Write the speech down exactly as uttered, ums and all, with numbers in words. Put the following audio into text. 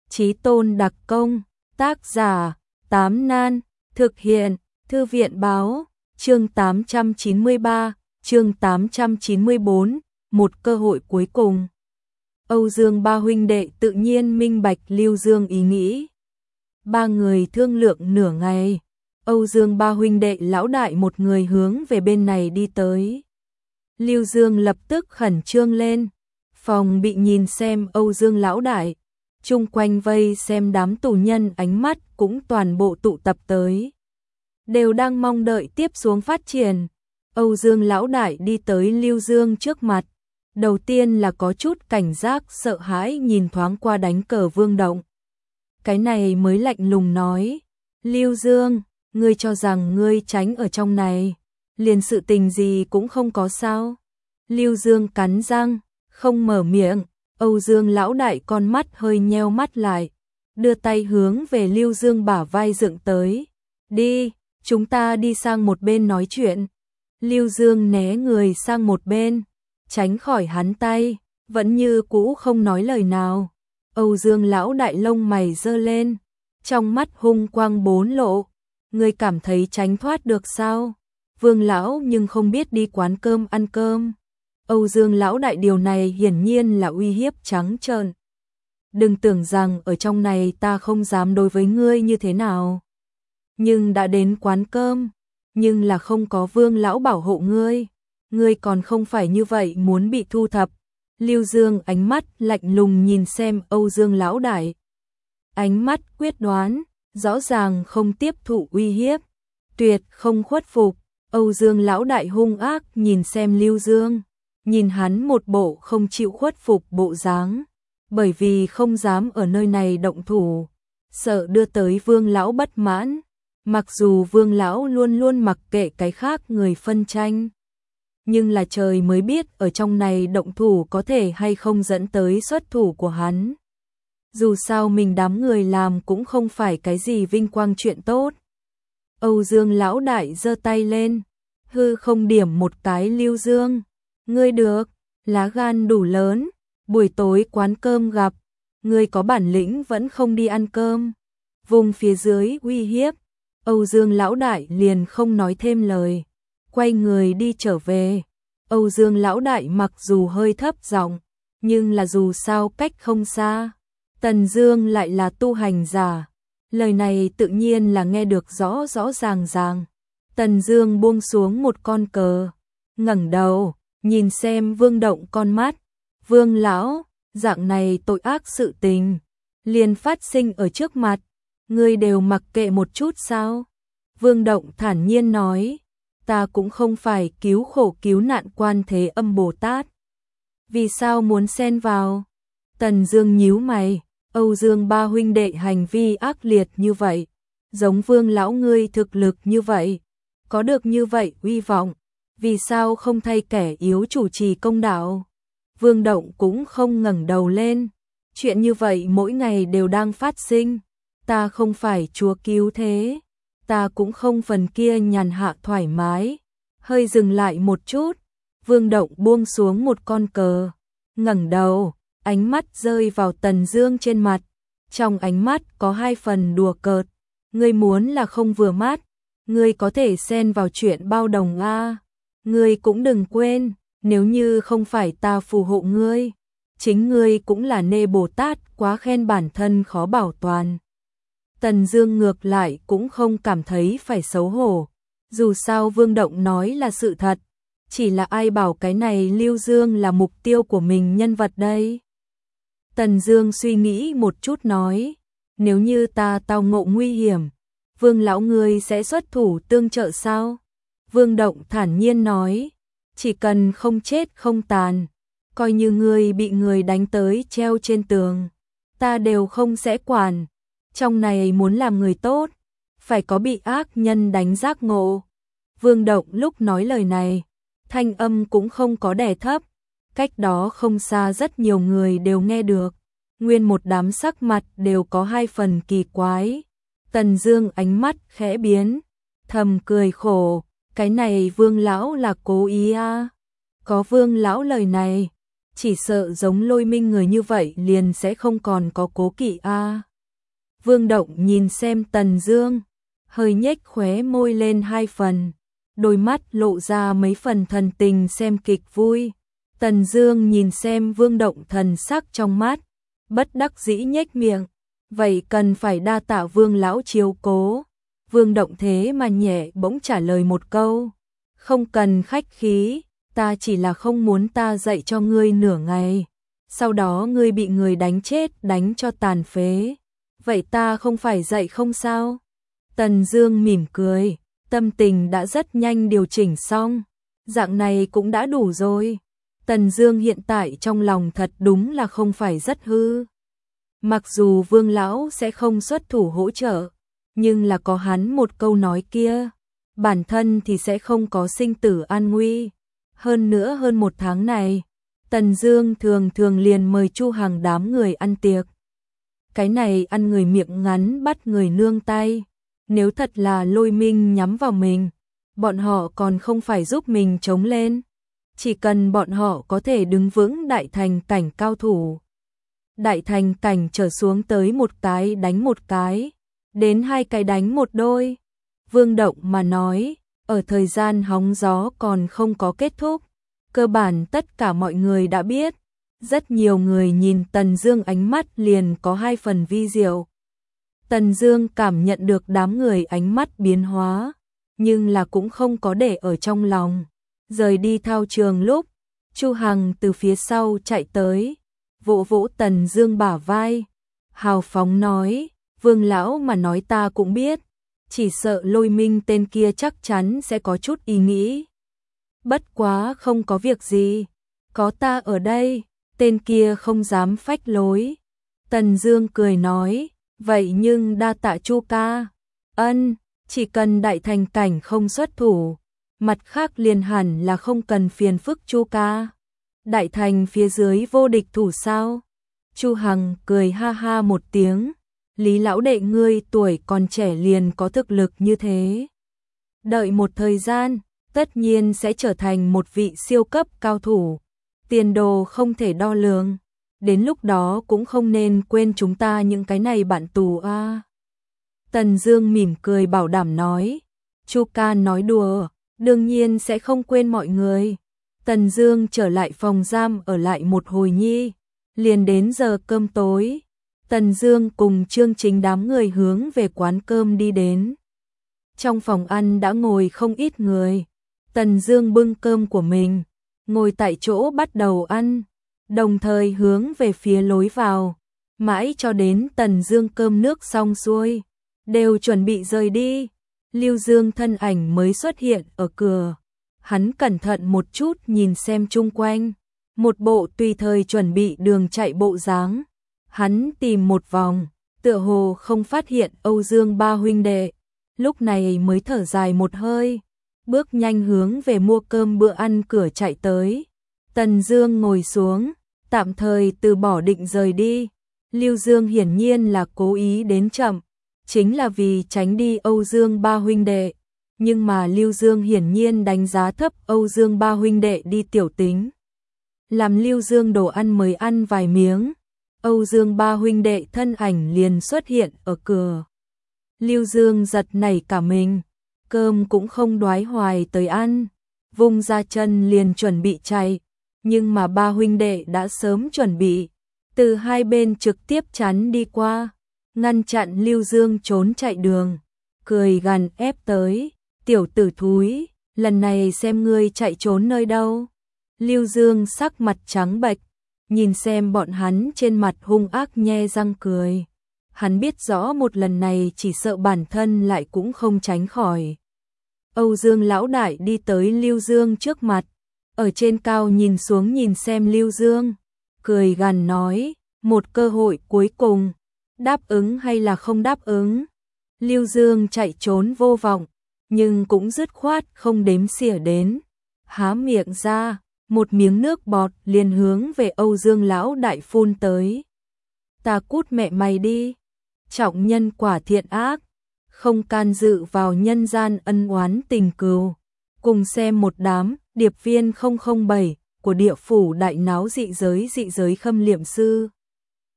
Chí tôn đặc công, tác giả, Tám Nan, thực hiện, Thư viện báo, chương tám trăm chín mươi ba, chương tám trăm chín mươi bốn, một cơ hội cuối cùng. Âu Dương ba huynh đệ tự nhiên minh bạch Lưu Dương ý nghĩ. Ba người thương lượng nửa ngày, Âu Dương ba huynh đệ lão đại một người hướng về bên này đi tới. Lưu Dương lập tức khẩn trương lên, phòng bị nhìn xem Âu Dương lão đại, chung quanh vây xem đám tù nhân ánh mắt cũng toàn bộ tụ tập tới. Đều đang mong đợi tiếp xuống phát triển. Âu Dương lão đại đi tới Lưu Dương trước mặt. Đầu tiên là có chút cảnh giác sợ hãi nhìn thoáng qua đánh cờ Vương Động. Cái này mới lạnh lùng nói, Lưu Dương, ngươi cho rằng ngươi tránh ở trong này, liền sự tình gì cũng không có sao. Lưu Dương cắn răng, không mở miệng. Âu Dương lão đại con mắt hơi nheo mắt lại, đưa tay hướng về Lưu Dương bả vai dựng tới. Đi, chúng ta đi sang một bên nói chuyện. Lưu Dương né người sang một bên, tránh khỏi hắn tay, vẫn như cũ không nói lời nào. Âu Dương lão đại lông mày giơ lên, trong mắt hung quang bốn lộ. Ngươi cảm thấy tránh thoát được sao? Vương lão nhưng không biết đi quán cơm ăn cơm. Âu Dương lão đại điều này hiển nhiên là uy hiếp trắng trợn. Đừng tưởng rằng ở trong này ta không dám đối với ngươi như thế nào. Nhưng đã đến quán cơm, nhưng là không có Vương lão bảo hộ ngươi, ngươi còn không phải như vậy muốn bị thu thập. Lưu Dương ánh mắt lạnh lùng nhìn xem Âu Dương lão đại. Ánh mắt quyết đoán, rõ ràng không tiếp thụ uy hiếp, tuyệt không khuất phục. Âu Dương lão đại hung ác nhìn xem Lưu Dương, nhìn hắn một bộ không chịu khuất phục bộ dáng, bởi vì không dám ở nơi này động thủ, sợ đưa tới Vương lão bất mãn. Mặc dù Vương lão luôn luôn mặc kệ cái khác người phân tranh, nhưng là trời mới biết ở trong này động thủ có thể hay không dẫn tới xuất thủ của hắn. Dù sao mình đám người làm cũng không phải cái gì vinh quang chuyện tốt. Âu Dương lão đại giơ tay lên, hư không điểm một cái Lưu Dương. Ngươi được, lá gan đủ lớn, buổi tối quán cơm gặp, ngươi có bản lĩnh vẫn không đi ăn cơm. Vùng phía dưới uy hiếp, Âu Dương lão đại liền không nói thêm lời, quay người đi trở về. Âu Dương lão đại mặc dù hơi thấp giọng, nhưng là dù sao cách không xa. Tần Dương lại là tu hành giả, lời này tự nhiên là nghe được rõ rõ ràng ràng. Tần Dương buông xuống một con cờ, ngẩng đầu, nhìn xem Vương Động con mắt. Vương lão, dạng này tội ác sự tình, liền phát sinh ở trước mặt, ngươi đều mặc kệ một chút sao? Vương Động thản nhiên nói, ta cũng không phải cứu khổ cứu nạn Quan Thế Âm Bồ Tát. Vì sao muốn xen vào? Tần Dương nhíu mày, Âu Dương ba huynh đệ hành vi ác liệt như vậy, giống Vương lão ngươi thực lực như vậy, có được như vậy uy vọng, vì sao không thay kẻ yếu chủ trì công đạo? Vương Động cũng không ngẩng đầu lên, chuyện như vậy mỗi ngày đều đang phát sinh, ta không phải chúa cứu thế, ta cũng không phần kia nhàn hạ thoải mái. Hơi dừng lại một chút, Vương Động buông xuống một con cờ, ngẩng đầu, ánh mắt rơi vào Tần Dương trên mặt, trong ánh mắt có hai phần đùa cợt. Ngươi muốn là không vừa mắt, ngươi có thể xen vào chuyện bao đồng a. Ngươi cũng đừng quên, nếu như không phải ta phù hộ ngươi, chính ngươi cũng là nê Bồ Tát, quá khen bản thân khó bảo toàn. Tần Dương ngược lại cũng không cảm thấy phải xấu hổ, dù sao Vương Động nói là sự thật, chỉ là ai bảo cái này Lưu Dương là mục tiêu của mình nhân vật đây. Tần Dương suy nghĩ một chút nói, nếu như ta tao ngộ nguy hiểm, Vương lão ngươi sẽ xuất thủ tương trợ sao? Vương Động thản nhiên nói, chỉ cần không chết không tàn, coi như ngươi bị người đánh tới treo trên tường, ta đều không sẽ quản. Trong này muốn làm người tốt, phải có bị ác nhân đánh giác ngộ. Vương Động lúc nói lời này, thanh âm cũng không có đè thấp, cách đó không xa rất nhiều người đều nghe được, nguyên một đám sắc mặt đều có hai phần kỳ quái. Tần Dương ánh mắt khẽ biến, thầm cười khổ, cái này Vương lão là cố ý a. À? Có Vương lão lời này, chỉ sợ giống Lôi Minh người như vậy liền sẽ không còn có cố kỵ a. Vương Động nhìn xem Tần Dương, hơi nhếch khóe môi lên hai phần, đôi mắt lộ ra mấy phần thần tình xem kịch vui. Tần Dương nhìn xem Vương Động thần sắc trong mắt, bất đắc dĩ nhếch miệng, vậy cần phải đa tạ Vương lão chiếu cố. Vương Động thế mà nhẹ bỗng trả lời một câu, không cần khách khí, ta chỉ là không muốn ta dạy cho ngươi nửa ngày, sau đó ngươi bị người đánh chết, đánh cho tàn phế. Vậy ta không phải dạy không sao? Tần Dương mỉm cười, tâm tình đã rất nhanh điều chỉnh xong, dạng này cũng đã đủ rồi. Tần Dương hiện tại trong lòng thật đúng là không phải rất hư. Mặc dù Vương lão sẽ không xuất thủ hỗ trợ, nhưng là có hắn một câu nói kia, bản thân thì sẽ không có sinh tử an nguy. Hơn nữa hơn một tháng này, Tần Dương thường thường liền mời Chu Hằng đám người ăn tiệc. Cái này ăn người miệng ngắn bắt người nương tay, nếu thật là Lôi Minh nhắm vào mình, bọn họ còn không phải giúp mình chống lên. Chỉ cần bọn họ có thể đứng vững đại thành cảnh cao thủ, đại thành cảnh trở xuống tới một cái đánh một cái, đến hai cái đánh một đôi. Vương Động mà nói, ở thời gian hóng gió còn không có kết thúc, cơ bản tất cả mọi người đã biết. Rất nhiều người nhìn Tần Dương ánh mắt liền có hai phần vi diệu. Tần Dương cảm nhận được đám người ánh mắt biến hóa, nhưng là cũng không có để ở trong lòng. Rời đi thao trường lúc, Chu Hằng từ phía sau chạy tới, vỗ vỗ Tần Dương bả vai, hào phóng nói, Vương lão mà nói ta cũng biết, chỉ sợ Lôi Minh tên kia chắc chắn sẽ có chút ý nghĩ. Bất quá không có việc gì, có ta ở đây, tên kia không dám phách lối. Tần Dương cười nói, vậy nhưng đa tạ Chu ca. Ân, chỉ cần đại thành cảnh không xuất thủ, mặt khác liền hẳn là không cần phiền phức Chu ca. Đại thành phía dưới vô địch thủ sao? Chu Hằng cười ha ha một tiếng, Lý lão đệ ngươi tuổi còn trẻ liền có thực lực như thế. Đợi một thời gian, tất nhiên sẽ trở thành một vị siêu cấp cao thủ, tiền đồ không thể đo lường. Đến lúc đó cũng không nên quên chúng ta những cái này bạn tù a. À. Tần Dương mỉm cười bảo đảm nói, Chu ca nói đùa, đương nhiên sẽ không quên mọi người. Tần Dương trở lại phòng giam ở lại một hồi nhi, liền đến giờ cơm tối. Tần Dương cùng Trương Chính đám người hướng về quán cơm đi đến. Trong phòng ăn đã ngồi không ít người. Tần Dương bưng cơm của mình, ngồi tại chỗ bắt đầu ăn, đồng thời hướng về phía lối vào, mãi cho đến Tần Dương cơm nước xong xuôi, đều chuẩn bị rời đi. Lưu Dương thân ảnh mới xuất hiện ở cửa. Hắn cẩn thận một chút nhìn xem chung quanh, một bộ tùy thời chuẩn bị đường chạy bộ dáng. Hắn tìm một vòng, tựa hồ không phát hiện Âu Dương ba huynh đệ, lúc này mới thở dài một hơi, bước nhanh hướng về mua cơm bữa ăn cửa chạy tới. Tần Dương ngồi xuống, tạm thời từ bỏ định rời đi. Lưu Dương hiển nhiên là cố ý đến chậm, chính là vì tránh đi Âu Dương ba huynh đệ, nhưng mà Lưu Dương hiển nhiên đánh giá thấp Âu Dương ba huynh đệ đi tiểu tính. Làm Lưu Dương đồ ăn mới ăn vài miếng, Âu Dương ba huynh đệ thân ảnh liền xuất hiện ở cửa. Lưu Dương giật nảy cả mình, cơm cũng không đoái hoài tới ăn, vung ra chân liền chuẩn bị chạy, nhưng mà ba huynh đệ đã sớm chuẩn bị, từ hai bên trực tiếp chắn đi qua, ngăn chặn Lưu Dương trốn chạy đường, cười gằn ép tới, tiểu tử thúi, lần này xem ngươi chạy trốn nơi đâu. Lưu Dương sắc mặt trắng bệch, nhìn xem bọn hắn trên mặt hung ác nhe răng cười. Hắn biết rõ một lần này chỉ sợ bản thân lại cũng không tránh khỏi. Âu Dương lão đại đi tới Lưu Dương trước mặt, ở trên cao nhìn xuống nhìn xem Lưu Dương, cười gằn nói, một cơ hội cuối cùng, đáp ứng hay là không đáp ứng. Lưu Dương chạy trốn vô vọng, nhưng cũng dứt khoát không đếm xỉa đến, há miệng ra, một miếng nước bọt liền hướng về Âu Dương lão đại phun tới. Ta cút mẹ mày đi, trọng nhân quả thiện ác, không can dự vào nhân gian ân oán tình cừu. Cùng xem một đám điệp viên không không bảy của địa phủ đại náo dị giới dị giới khâm liệm sư.